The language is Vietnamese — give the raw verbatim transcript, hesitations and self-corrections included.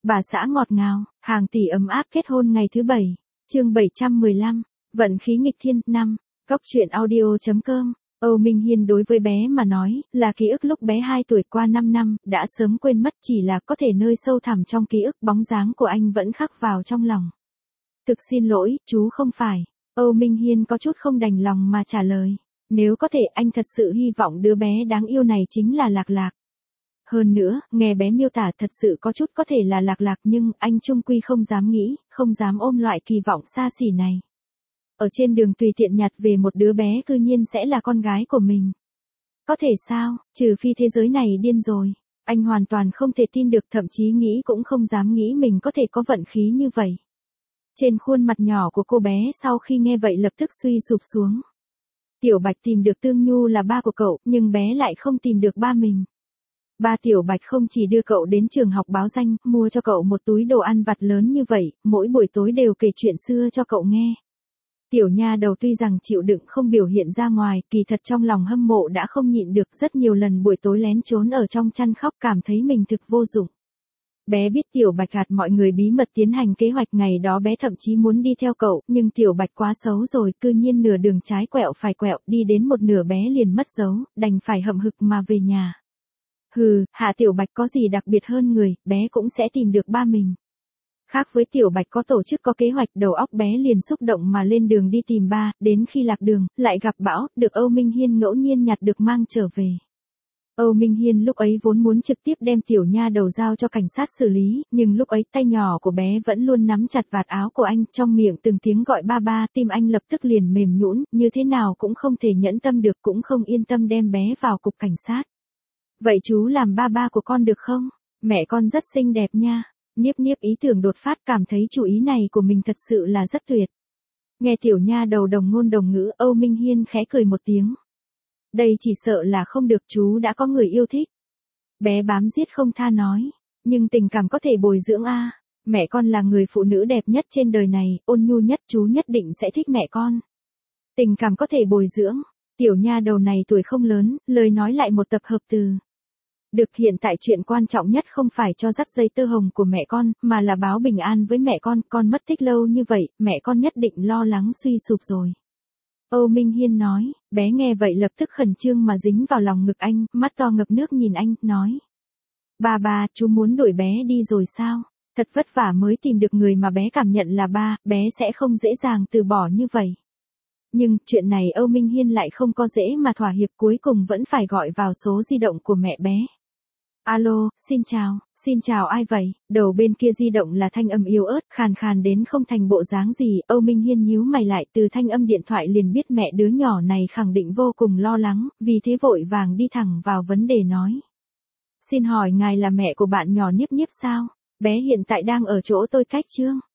Bà xã ngọt ngào, hàng tỷ ấm áp kết hôn ngày thứ bảy. Chương bảy trăm mười lăm, vận khí nghịch thiên năm. Cóc truyện audio chấm com. Âu Minh Hiên đối với bé mà nói, là ký ức lúc bé hai tuổi qua năm năm, đã sớm quên mất, chỉ là có thể nơi sâu thẳm trong ký ức bóng dáng của anh vẫn khắc vào trong lòng. Thực xin lỗi, chú không phải. Âu Minh Hiên có chút không đành lòng mà trả lời. Nếu có thể anh thật sự hy vọng đứa bé đáng yêu này chính là Lạc Lạc. Hơn nữa, nghe bé miêu tả thật sự có chút có thể là Lạc Lạc nhưng anh chung quy không dám nghĩ, không dám ôm loại kỳ vọng xa xỉ này. Ở trên đường tùy tiện nhặt về một đứa bé cư nhiên sẽ là con gái của mình. Có thể sao, trừ phi thế giới này điên rồi. Anh hoàn toàn không thể tin được, thậm chí nghĩ cũng không dám nghĩ mình có thể có vận khí như vậy. Trên khuôn mặt nhỏ của cô bé sau khi nghe vậy lập tức suy sụp xuống. Tiểu Bạch tìm được Tương Nhu là ba của cậu, nhưng bé lại không tìm được ba mình. Ba Tiểu Bạch không chỉ đưa cậu đến trường học báo danh, mua cho cậu một túi đồ ăn vặt lớn như vậy, mỗi buổi tối đều kể chuyện xưa cho cậu nghe. Tiểu nha đầu tuy rằng chịu đựng không biểu hiện ra ngoài, kỳ thật trong lòng hâm mộ đã không nhịn được, rất nhiều lần buổi tối lén trốn ở trong chăn khóc, cảm thấy mình thực vô dụng. Bé biết Tiểu Bạch gạt mọi người bí mật tiến hành kế hoạch, ngày đó bé thậm chí muốn đi theo cậu, nhưng Tiểu Bạch quá xấu rồi, cư nhiên nửa đường trái quẹo phải quẹo, đi đến một nửa bé liền mất dấu, đành phải hậm hực mà về nhà. Hừ, Hạ Tiểu Bạch có gì đặc biệt hơn người, bé cũng sẽ tìm được ba mình. Khác với Tiểu Bạch có tổ chức có kế hoạch, đầu óc bé liền xúc động mà lên đường đi tìm ba, đến khi lạc đường, lại gặp bão, được Âu Minh Hiên ngẫu nhiên nhặt được mang trở về. Âu Minh Hiên lúc ấy vốn muốn trực tiếp đem tiểu nha đầu giao cho cảnh sát xử lý, nhưng lúc ấy tay nhỏ của bé vẫn luôn nắm chặt vạt áo của anh, trong miệng từng tiếng gọi ba ba, tim anh lập tức liền mềm nhũn, như thế nào cũng không thể nhẫn tâm được, cũng không yên tâm đem bé vào cục cảnh sát. Vậy chú làm ba ba của con được không? Mẹ con rất xinh đẹp nha. Niếp Niếp ý tưởng đột phát, cảm thấy chủ ý này của mình thật sự là rất tuyệt. Nghe tiểu nha đầu đồng ngôn đồng ngữ, Âu Minh Hiên khẽ cười một tiếng. Đây chỉ sợ là không được, chú đã có người yêu thích. Bé bám giết không tha nói. Nhưng tình cảm có thể bồi dưỡng a. Mẹ con là người phụ nữ đẹp nhất trên đời này, ôn nhu nhất, chú nhất định sẽ thích mẹ con. Tình cảm có thể bồi dưỡng. Tiểu nha đầu này tuổi không lớn, lời nói lại một tập hợp từ. Được, hiện tại chuyện quan trọng nhất không phải cho dắt dây tơ hồng của mẹ con, mà là báo bình an với mẹ con, con mất tích lâu như vậy, mẹ con nhất định lo lắng suy sụp rồi. Âu Minh Hiên nói, bé nghe vậy lập tức khẩn trương mà dính vào lòng ngực anh, mắt to ngập nước nhìn anh, nói. Ba ba, chú muốn đuổi bé đi rồi sao? Thật vất vả mới tìm được người mà bé cảm nhận là ba, bé sẽ không dễ dàng từ bỏ như vậy. Nhưng, chuyện này Âu Minh Hiên lại không có dễ mà thỏa hiệp, cuối cùng vẫn phải gọi vào số di động của mẹ bé. Alo, xin chào, xin chào ai vậy? Đầu bên kia di động là thanh âm yếu ớt, khàn khàn đến không thành bộ dáng gì, Âu Minh Hiên nhíu mày lại, từ thanh âm điện thoại liền biết mẹ đứa nhỏ này khẳng định vô cùng lo lắng, vì thế vội vàng đi thẳng vào vấn đề nói. Xin hỏi ngài là mẹ của bạn nhỏ Niếp Niếp sao? Bé hiện tại đang ở chỗ tôi cách chương.